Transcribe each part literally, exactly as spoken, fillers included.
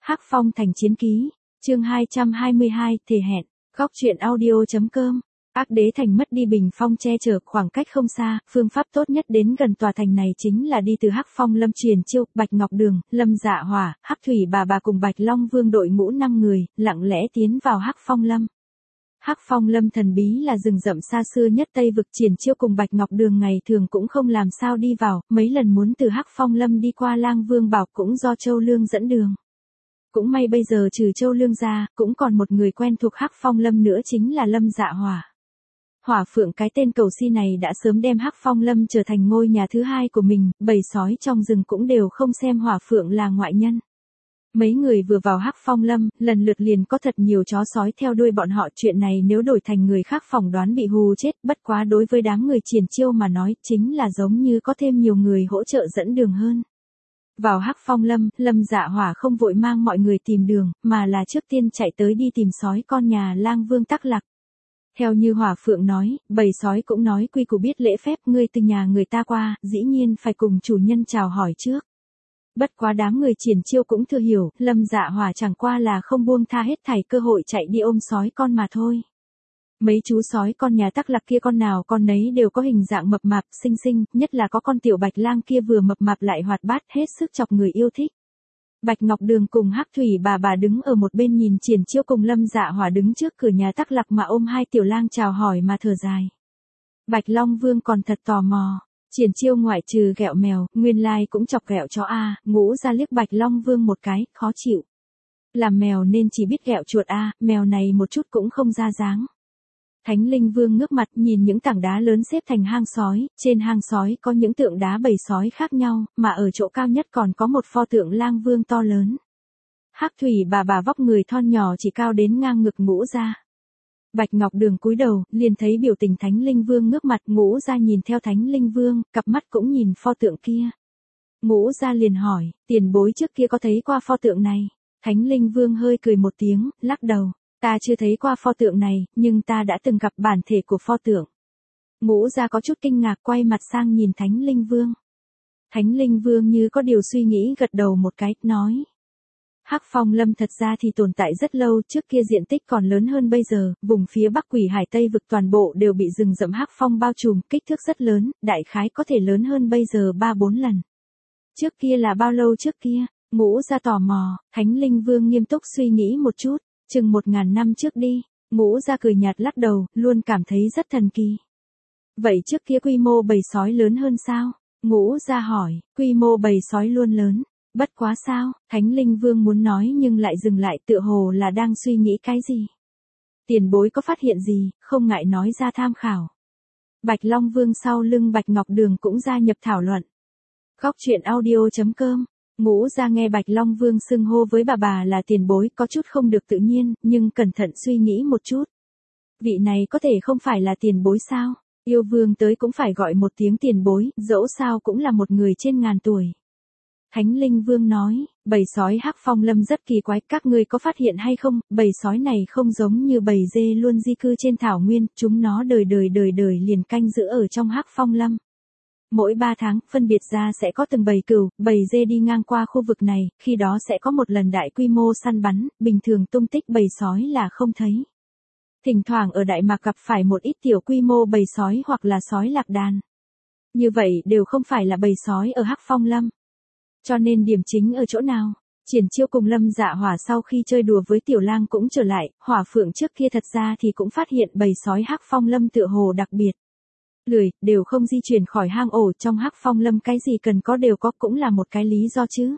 Hắc Phong Thành Chiến Ký, chương hai trăm hai mươi hai, thề hẹn, góc truyện audio.com. Ác Đế Thành mất đi bình phong che chở, khoảng cách không xa, phương pháp tốt nhất đến gần tòa thành này chính là đi từ Hắc Phong Lâm Truyền Chiêu, Bạch Ngọc Đường, Lâm Dạ Hỏa, Hắc Thủy Bà Bà cùng Bạch Long Vương đội ngũ năm người, lặng lẽ tiến vào Hắc Phong Lâm. Hắc Phong Lâm thần bí là rừng rậm xa xưa nhất Tây vực. Triển Chiêu cùng Bạch Ngọc Đường ngày thường cũng không làm sao đi vào, mấy lần muốn từ Hắc Phong Lâm đi qua Lang Vương Bảo cũng do Châu Lương dẫn đường. Cũng may bây giờ trừ Châu Lương ra, cũng còn một người quen thuộc Hắc Phong Lâm nữa chính là Lâm Dạ Hỏa. Hỏa Phượng, cái tên cầu si này đã sớm đem Hắc Phong Lâm trở thành ngôi nhà thứ hai của mình, bầy sói trong rừng cũng đều không xem Hỏa Phượng là ngoại nhân. Mấy người vừa vào Hắc Phong Lâm, lần lượt liền có thật nhiều chó sói theo đuôi bọn họ, chuyện này nếu đổi thành người khác phỏng đoán bị hù chết, bất quá đối với đám người Triển Chiêu mà nói, chính là giống như có thêm nhiều người hỗ trợ dẫn đường hơn. Vào Hắc Phong Lâm, Lâm Dạ Hỏa không vội mang mọi người tìm đường, mà là trước tiên chạy tới đi tìm sói con nhà Lang Vương Tắc Lạc. Theo như Hỏa Phượng nói, bầy sói cũng nói quy củ biết lễ phép, ngươi từ nhà người ta qua, dĩ nhiên phải cùng chủ nhân chào hỏi trước. Bất quá đám người Triển Chiêu cũng thừa hiểu, Lâm Dạ Hỏa chẳng qua là không buông tha hết thảy cơ hội chạy đi ôm sói con mà thôi. Mấy chú sói con nhà Tắc Lạc kia con nào con nấy đều có hình dạng mập mạp, xinh xinh, nhất là có con tiểu Bạch Lang kia vừa mập mạp lại hoạt bát, hết sức chọc người yêu thích. Bạch Ngọc Đường cùng Hắc Thủy Bà Bà đứng ở một bên nhìn Triển Chiêu cùng Lâm Dạ Hỏa đứng trước cửa nhà Tắc Lạc mà ôm hai tiểu lang chào hỏi mà thở dài. Bạch Long Vương còn thật tò mò. Triển Chiêu ngoại trừ ghẹo mèo, nguyên lai cũng chọc ghẹo chó a, Ngũ ra liếc Bạch Long Vương một cái, khó chịu. Làm mèo nên chỉ biết ghẹo chuột a, mèo này một chút cũng không ra dáng. Thánh Linh Vương ngước mặt nhìn những tảng đá lớn xếp thành hang sói, trên hang sói có những tượng đá bầy sói khác nhau, mà ở chỗ cao nhất còn có một pho tượng Lang Vương to lớn. Hắc Thủy Bà Bà vóc người thon nhỏ chỉ cao đến ngang ngực Ngũ ra. Bạch Ngọc Đường cúi đầu, liền thấy biểu tình Thánh Linh Vương ngước mặt, Ngũ ra nhìn theo Thánh Linh Vương, cặp mắt cũng nhìn pho tượng kia. Ngũ ra liền hỏi, tiền bối trước kia có thấy qua pho tượng này? Thánh Linh Vương hơi cười một tiếng, lắc đầu. Ta chưa thấy qua pho tượng này, nhưng ta đã từng gặp bản thể của pho tượng. Ngũ ra có chút kinh ngạc quay mặt sang nhìn Thánh Linh Vương. Thánh Linh Vương như có điều suy nghĩ gật đầu một cái, nói. Hắc Phong Lâm thật ra thì tồn tại rất lâu, trước kia diện tích còn lớn hơn bây giờ, vùng phía Bắc Quỷ Hải Tây vực toàn bộ đều bị rừng rậm Hắc Phong bao trùm, kích thước rất lớn, đại khái có thể lớn hơn bây giờ ba bốn lần. Trước kia là bao lâu trước kia? Ngũ ra tò mò, Thánh Linh Vương nghiêm túc suy nghĩ một chút. Chừng một ngàn năm trước đi. Ngũ ra cười nhạt lắc đầu, luôn cảm thấy rất thần kỳ. Vậy trước kia quy mô bầy sói lớn hơn sao? Ngũ ra hỏi, quy mô bầy sói luôn lớn. Bất quá sao? Thánh Linh Vương muốn nói nhưng lại dừng lại, tựa hồ là đang suy nghĩ cái gì. Tiền bối có phát hiện gì, không ngại nói ra tham khảo. Bạch Long Vương sau lưng Bạch Ngọc Đường cũng gia nhập thảo luận. Góc truyện audio.com. Ngũ ra nghe Bạch Long Vương xưng hô với bà bà là tiền bối có chút không được tự nhiên, nhưng cẩn thận suy nghĩ một chút. Vị này có thể không phải là tiền bối sao? Yêu Vương tới cũng phải gọi một tiếng tiền bối, dẫu sao cũng là một người trên ngàn tuổi. Thánh Linh Vương nói, bầy sói Hắc Phong Lâm rất kỳ quái, các ngươi có phát hiện hay không, bầy sói này không giống như bầy dê luôn di cư trên thảo nguyên, chúng nó đời đời đời đời liền canh giữ ở trong Hắc Phong Lâm. Mỗi ba tháng, phân biệt ra sẽ có từng bầy cừu, bầy dê đi ngang qua khu vực này, khi đó sẽ có một lần đại quy mô săn bắn, bình thường tung tích bầy sói là không thấy. Thỉnh thoảng ở Đại Mạc gặp phải một ít tiểu quy mô bầy sói hoặc là sói lạc đàn. Như vậy đều không phải là bầy sói ở Hắc Phong Lâm. Cho nên điểm chính ở chỗ nào? Triển Chiêu cùng Lâm Dạ Hỏa sau khi chơi đùa với tiểu lang cũng trở lại, Hỏa Phượng trước kia thật ra thì cũng phát hiện bầy sói Hắc Phong Lâm tựa hồ đặc biệt. Lười, đều không di chuyển khỏi hang ổ, trong Hắc Phong Lâm cái gì cần có đều có, cũng là một cái lý do chứ.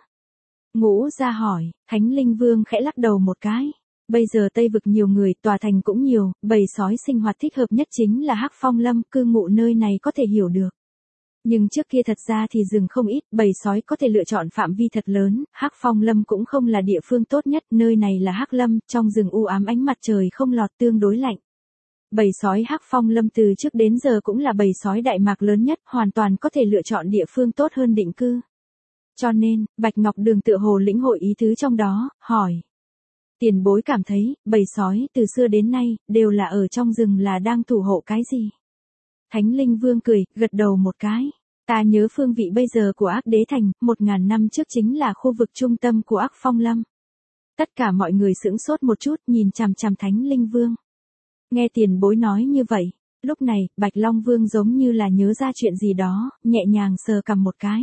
Ngũ ra hỏi, Thánh Linh Vương khẽ lắc đầu một cái. Bây giờ Tây vực nhiều người, tòa thành cũng nhiều, bầy sói sinh hoạt thích hợp nhất chính là Hắc Phong Lâm, cư ngụ nơi này có thể hiểu được. Nhưng trước kia thật ra thì rừng không ít, bầy sói có thể lựa chọn phạm vi thật lớn, Hắc Phong Lâm cũng không là địa phương tốt nhất, nơi này là Hắc Lâm, trong rừng u ám ánh mặt trời không lọt tương đối lạnh. Bầy sói Hắc Phong Lâm từ trước đến giờ cũng là bầy sói Đại Mạc lớn nhất, hoàn toàn có thể lựa chọn địa phương tốt hơn định cư. Cho nên, Bạch Ngọc Đường tựa hồ lĩnh hội ý tứ trong đó, hỏi. Tiền bối cảm thấy, bầy sói từ xưa đến nay, đều là ở trong rừng là đang thủ hộ cái gì? Thánh Linh Vương cười, gật đầu một cái. Ta nhớ phương vị bây giờ của Ác Đế Thành, một ngàn năm trước chính là khu vực trung tâm của Ác Phong Lâm. Tất cả mọi người sững sốt một chút nhìn chằm chằm Thánh Linh Vương. Nghe tiền bối nói như vậy, lúc này, Bạch Long Vương giống như là nhớ ra chuyện gì đó, nhẹ nhàng sờ cằm một cái.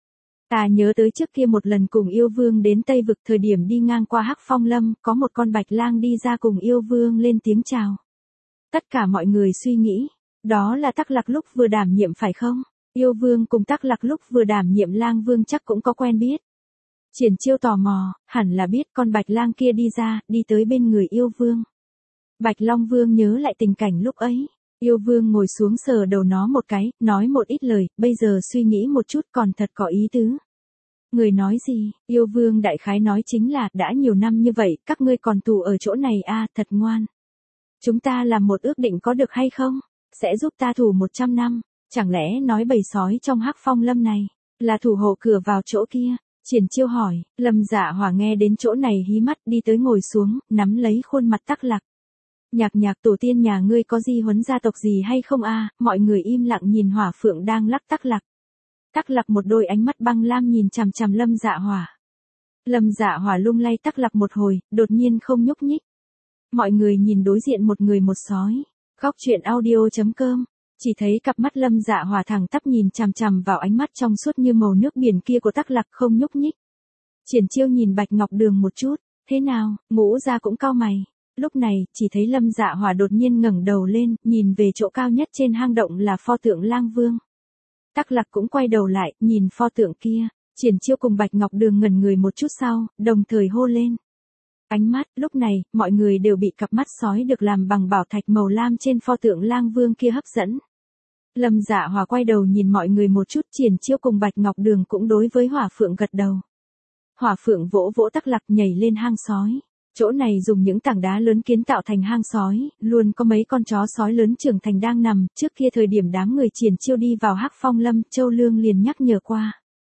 Ta nhớ tới trước kia một lần cùng yêu vương đến Tây Vực thời điểm đi ngang qua Hắc Phong Lâm, có một con bạch lang đi ra cùng yêu vương lên tiếng chào. Tất cả mọi người suy nghĩ, đó là Tắc Lạc lúc vừa đảm nhiệm phải không? Yêu vương cùng Tắc Lạc lúc vừa đảm nhiệm lang vương chắc cũng có quen biết. Triển Chiêu tò mò, hẳn là biết con bạch lang kia đi ra, đi tới bên người yêu vương. Bạch Long Vương nhớ lại tình cảnh lúc ấy. Yêu vương ngồi xuống sờ đầu nó một cái, nói một ít lời, bây giờ suy nghĩ một chút còn thật có ý tứ. Người nói gì? Yêu vương đại khái nói chính là, đã nhiều năm như vậy, các ngươi còn tù ở chỗ này à, thật ngoan. Chúng ta làm một ước định có được hay không? Sẽ giúp ta thủ một trăm năm, chẳng lẽ nói bầy sói trong Hắc Phong Lâm này, là thủ hộ cửa vào chỗ kia? Triển Chiêu hỏi, Lâm Dạ Hỏa nghe đến chỗ này hí mắt đi tới ngồi xuống, nắm lấy khuôn mặt Tắc Lạc. Nhạc nhạc tổ tiên nhà ngươi có di huấn gia tộc gì hay không a? Mọi người im lặng nhìn Hỏa Phượng đang lắc Tắc Lạc. Tắc Lạc một đôi ánh mắt băng lam nhìn chằm chằm Lâm Dạ Hỏa. Lâm Dạ Hỏa lung lay Tắc Lạc một hồi, đột nhiên không nhúc nhích. Mọi người nhìn đối diện một người một sói. Góc truyện audio chấm com. Chỉ thấy cặp mắt Lâm Dạ Hỏa thẳng tắp nhìn chằm chằm vào ánh mắt trong suốt như màu nước biển kia của Tắc Lạc không nhúc nhích. Triển Chiêu nhìn Bạch Ngọc Đường một chút, thế nào? Ngũ gia cũng cau mày. Lúc này, chỉ thấy Lâm Dạ Hỏa đột nhiên ngẩng đầu lên, nhìn về chỗ cao nhất trên hang động là pho tượng Lang Vương. Tắc Lạc cũng quay đầu lại, nhìn pho tượng kia. Triển Chiêu cùng Bạch Ngọc Đường ngẩn người một chút sau, đồng thời hô lên. Ánh mắt, lúc này, mọi người đều bị cặp mắt sói được làm bằng bảo thạch màu lam trên pho tượng Lang Vương kia hấp dẫn. Lâm Dạ Hỏa quay đầu nhìn mọi người một chút, Triển Chiêu cùng Bạch Ngọc Đường cũng đối với Hỏa Phượng gật đầu. Hỏa Phượng vỗ vỗ Tắc Lạc nhảy lên hang sói. Chỗ này dùng những tảng đá lớn kiến tạo thành hang sói, luôn có mấy con chó sói lớn trưởng thành đang nằm, trước kia thời điểm đám người Triển Chiêu đi vào Hắc Phong Lâm, Châu Lương liền nhắc nhở qua.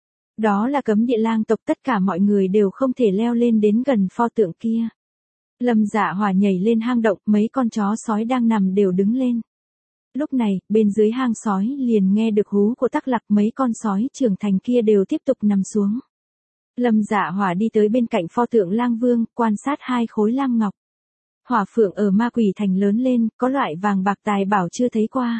Đó là cấm địa lang tộc, tất cả mọi người đều không thể leo lên đến gần pho tượng kia. Lâm Dạ Hỏa nhảy lên hang động, mấy con chó sói đang nằm đều đứng lên. Lúc này, bên dưới hang sói liền nghe được hú của Tắc Lạc, mấy con sói trưởng thành kia đều tiếp tục nằm xuống. Lâm Dạ Hỏa đi tới bên cạnh pho tượng Lang Vương, quan sát hai khối lam ngọc. Hỏa Phượng ở Ma Quỷ Thành lớn lên, có loại vàng bạc tài bảo chưa thấy qua.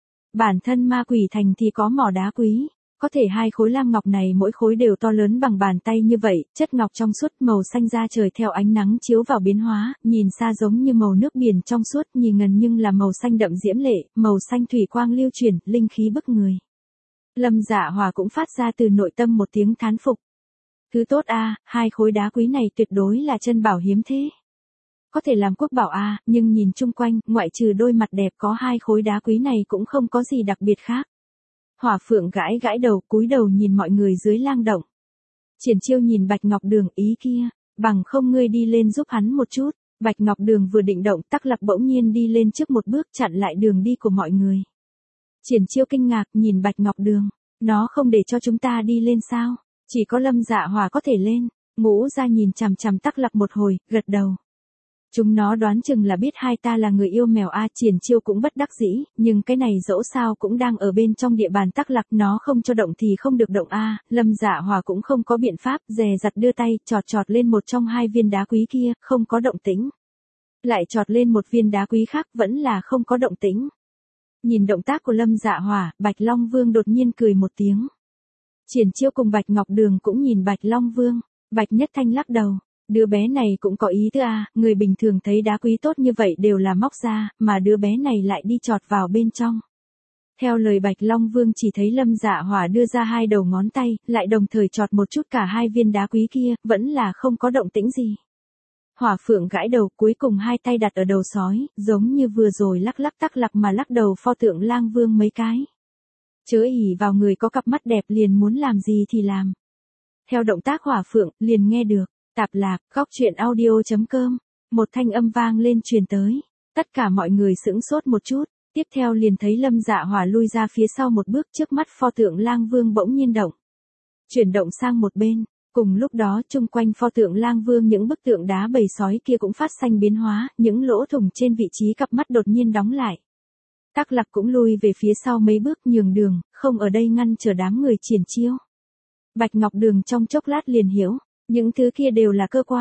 Bản thân Ma Quỷ Thành thì có mỏ đá quý, có thể hai khối lam ngọc này mỗi khối đều to lớn bằng bàn tay như vậy, chất ngọc trong suốt màu xanh da trời theo ánh nắng chiếu vào biến hóa, nhìn xa giống như màu nước biển trong suốt, nhìn gần nhưng là màu xanh đậm diễm lệ, màu xanh thủy quang lưu chuyển, linh khí bức người. Lâm Dạ Hỏa cũng phát ra từ nội tâm một tiếng thán phục. Thứ tốt a, hai khối đá quý này tuyệt đối là chân bảo hiếm thế. Có thể làm quốc bảo a, nhưng nhìn chung quanh, ngoại trừ đôi mặt đẹp có hai khối đá quý này cũng không có gì đặc biệt khác. Hỏa Phượng gãi gãi đầu, cúi đầu nhìn mọi người dưới lang động. Triển Chiêu nhìn Bạch Ngọc Đường, ý kia, bằng không ngươi đi lên giúp hắn một chút. Bạch Ngọc Đường vừa định động, Tắc Lạc bỗng nhiên đi lên trước một bước chặn lại đường đi của mọi người. Triển Chiêu kinh ngạc nhìn Bạch Ngọc Đường, nó không để cho chúng ta đi lên sao? Chỉ có Lâm Dạ Hỏa có thể lên. Ngũ gia nhìn chằm chằm Tắc Lạc một hồi, gật đầu. Chúng nó đoán chừng là biết hai ta là người yêu mèo a. Triển Chiêu cũng bất đắc dĩ, nhưng cái này dẫu sao cũng đang ở bên trong địa bàn Tắc Lạc, nó không cho động thì không được động a. Lâm Dạ Hỏa cũng không có biện pháp, dè dặt đưa tay, chọt chọt lên một trong hai viên đá quý kia, không có động tĩnh. Lại chọt lên một viên đá quý khác, vẫn là không có động tĩnh. Nhìn động tác của Lâm Dạ Hỏa, Bạch Long Vương đột nhiên cười một tiếng. Triển Chiêu cùng Bạch Ngọc Đường cũng nhìn Bạch Long Vương. Bạch Nhất Thanh lắc đầu. Đứa bé này cũng có ý tứ à, người bình thường thấy đá quý tốt như vậy đều là móc ra, mà đứa bé này lại đi chọt vào bên trong. Theo lời Bạch Long Vương chỉ thấy Lâm Dạ Hỏa đưa ra hai đầu ngón tay, lại đồng thời chọt một chút cả hai viên đá quý kia, vẫn là không có động tĩnh gì. Hỏa Phượng gãi đầu, cuối cùng hai tay đặt ở đầu sói, giống như vừa rồi lắc lắc Tắc Lạc mà lắc đầu pho tượng Lang Vương mấy cái. Chớ ỉ vào người có cặp mắt đẹp liền muốn làm gì thì làm. Theo động tác Hỏa Phượng, liền nghe được. Tạp lạc, góc truyện audio chấm com. Một thanh âm vang lên truyền tới. Tất cả mọi người sững sốt một chút. Tiếp theo liền thấy Lâm Dạ Hỏa lui ra phía sau một bước, trước mắt pho tượng Lang Vương bỗng nhiên động. Chuyển động sang một bên. Cùng lúc đó chung quanh pho tượng Lang Vương những bức tượng đá bầy sói kia cũng phát xanh biến hóa. Những lỗ thủng trên vị trí cặp mắt đột nhiên đóng lại. Tắc Lạc cũng lui về phía sau mấy bước nhường đường, không ở đây ngăn chờ đám người Triển Chiêu. Bạch Ngọc Đường trong chốc lát liền hiểu. Những thứ kia đều là cơ quan.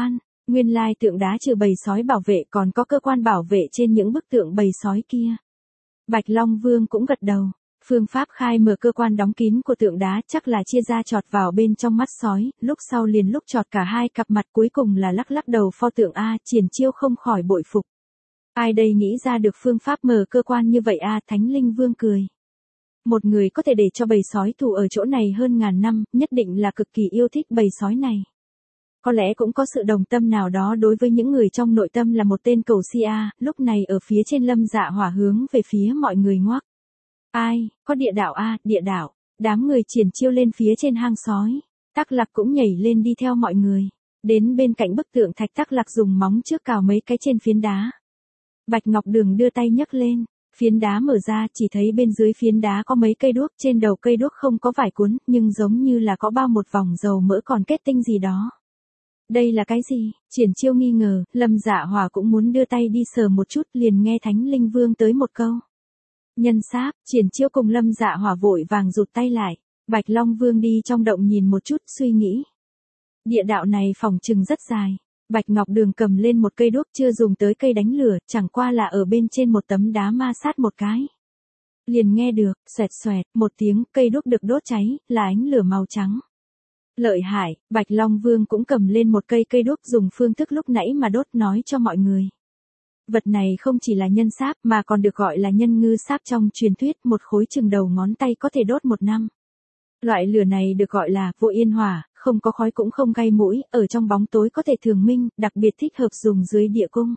Nguyên lai tượng đá trừ bầy sói bảo vệ còn có cơ quan bảo vệ trên những bức tượng bầy sói kia. Bạch Long Vương cũng gật đầu. Phương pháp khai mở cơ quan đóng kín của tượng đá chắc là chia ra chọt vào bên trong mắt sói, lúc sau liền lúc chọt cả hai cặp mặt, cuối cùng là lắc lắc đầu pho tượng a. Triển Chiêu không khỏi bội phục. Ai đây nghĩ ra được phương pháp mở cơ quan như vậy a? Thánh Linh Vương cười. Một người có thể để cho bầy sói tù ở chỗ này hơn ngàn năm, nhất định là cực kỳ yêu thích bầy sói này. Có lẽ cũng có sự đồng tâm nào đó đối với những người trong nội tâm là một tên cầu si a. Lúc này ở phía trên Lâm Dạ Hỏa hướng về phía mọi người ngoắc. Ai, có địa đạo a, địa đạo. Đám người Triển Chiêu lên phía trên hang sói. Tắc Lạc cũng nhảy lên đi theo mọi người. Đến bên cạnh bức tượng thạch, Tắc Lạc dùng móng trước cào mấy cái trên phiến đá. Bạch Ngọc Đường đưa tay nhấc lên. Phiến đá mở ra, chỉ thấy bên dưới phiến đá có mấy cây đuốc, trên đầu cây đuốc không có vải cuốn, nhưng giống như là có bao một vòng dầu mỡ còn kết tinh gì đó. Đây là cái gì? Triển Chiêu nghi ngờ, Lâm Dạ Hỏa cũng muốn đưa tay đi sờ một chút, liền nghe Thánh Linh Vương tới một câu. Nhân sáp. Triển Chiêu cùng Lâm Dạ Hỏa vội vàng rụt tay lại. Bạch Long Vương đi trong động nhìn một chút, suy nghĩ. Địa đạo này phòng trừng rất dài. Bạch Ngọc Đường cầm lên một cây đuốc, chưa dùng tới cây đánh lửa, chẳng qua là ở bên trên một tấm đá ma sát một cái. Liền nghe được, xoẹt xoẹt, một tiếng, cây đuốc được đốt cháy, là ánh lửa màu trắng. Lợi hại. Bạch Long Vương cũng cầm lên một cây cây đuốc, dùng phương thức lúc nãy mà đốt, nói cho mọi người. Vật này không chỉ là nhân sáp mà còn được gọi là nhân ngư sáp trong truyền thuyết, một khối chừng đầu ngón tay có thể đốt một năm. Loại lửa này được gọi là vô yên hỏa, không có khói cũng không gai mũi, ở trong bóng tối có thể thường minh, đặc biệt thích hợp dùng dưới địa cung.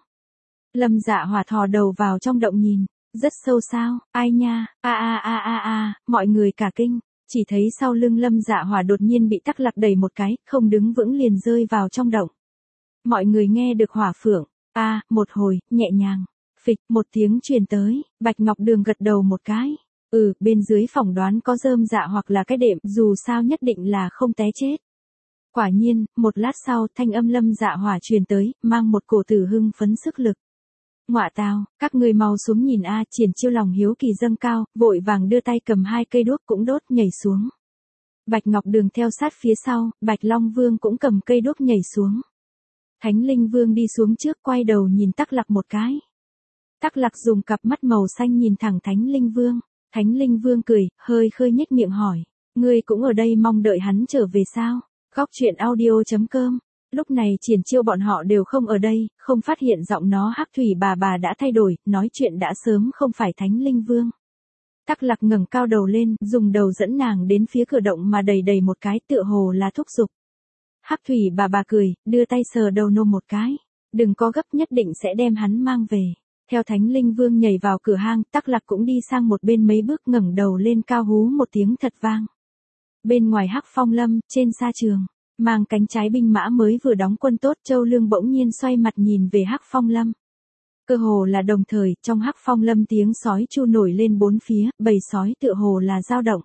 Lâm Dạ Hỏa thò đầu vào trong động nhìn, rất sâu sao, ai nha, a a a a a, mọi người cả kinh, chỉ thấy sau lưng Lâm Dạ Hỏa đột nhiên bị Tắc Lạc đẩy một cái, không đứng vững liền rơi vào trong động. Mọi người nghe được hỏa phượng, a, à, một hồi, nhẹ nhàng, phịch, một tiếng truyền tới, Bạch Ngọc Đường gật đầu một cái. Ừ, bên dưới phỏng đoán có rơm dạ hoặc là cái đệm, dù sao nhất định là không té chết. Quả nhiên, một lát sau, thanh âm Lâm Dạ Hỏa truyền tới, mang một cổ tử hưng phấn sức lực. Ngọa tào, các người mau xuống nhìn a. Triển Chiêu lòng hiếu kỳ dâng cao, vội vàng đưa tay cầm hai cây đuốc cũng đốt, nhảy xuống. Bạch Ngọc Đường theo sát phía sau, Bạch Long Vương cũng cầm cây đuốc nhảy xuống. Thánh Linh Vương đi xuống trước, quay đầu nhìn Tắc Lạc một cái. Tắc Lạc dùng cặp mắt màu xanh nhìn thẳng Thánh Linh Vương. Thánh Linh Vương cười, hơi khơi nhếch miệng hỏi, ngươi cũng ở đây mong đợi hắn trở về sao? Góc truyện audio chấm com. Lúc này Triển Chiêu bọn họ đều không ở đây, không phát hiện giọng nó Hắc Thủy bà bà đã thay đổi, nói chuyện đã sớm không phải Thánh Linh Vương. Tắc Lạc ngẩng cao đầu lên, dùng đầu dẫn nàng đến phía cửa động mà đầy đầy một cái, tựa hồ là thúc giục. Hắc Thủy bà bà cười, đưa tay sờ đầu nô một cái. Đừng có gấp, nhất định sẽ đem hắn mang về. Theo Thánh Linh Vương nhảy vào cửa hang, Tắc Lạc cũng đi sang một bên mấy bước, ngẩng đầu lên cao hú một tiếng thật vang. Bên ngoài Hắc Phong Lâm, trên sa trường, mang cánh trái binh mã mới vừa đóng quân tốt, Châu Lương bỗng nhiên xoay mặt nhìn về Hắc Phong Lâm. Cơ hồ là đồng thời, trong Hắc Phong Lâm tiếng sói chu nổi lên bốn phía, bầy sói tựa hồ là dao động.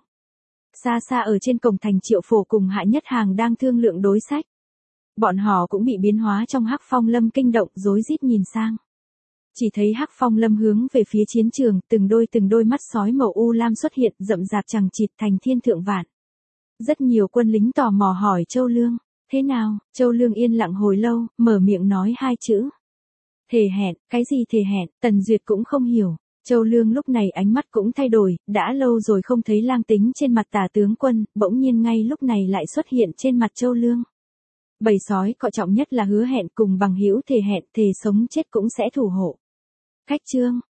Xa xa ở trên cổng thành Triệu Phổ cùng Hạ Nhất Hàng đang thương lượng đối sách. Bọn họ cũng bị biến hóa trong Hắc Phong Lâm kinh động, rối rít nhìn sang. Chỉ thấy Hắc Phong Lâm hướng về phía chiến trường, từng đôi từng đôi mắt sói màu u lam xuất hiện, rậm rạp chằng chịt thành thiên thượng vạn. Rất nhiều quân lính tò mò hỏi Châu Lương, thế nào? Châu Lương yên lặng hồi lâu, mở miệng nói hai chữ. Thề hẹn. Cái gì thề hẹn? Tần Duyệt cũng không hiểu. Châu Lương lúc này ánh mắt cũng thay đổi, đã lâu rồi không thấy lang tính trên mặt Tả tướng quân, bỗng nhiên ngay lúc này lại xuất hiện trên mặt Châu Lương. Bầy sói coi trọng nhất là hứa hẹn, cùng bằng hữu thề hẹn, thề sống chết cũng sẽ thủ hộ. Khách trương,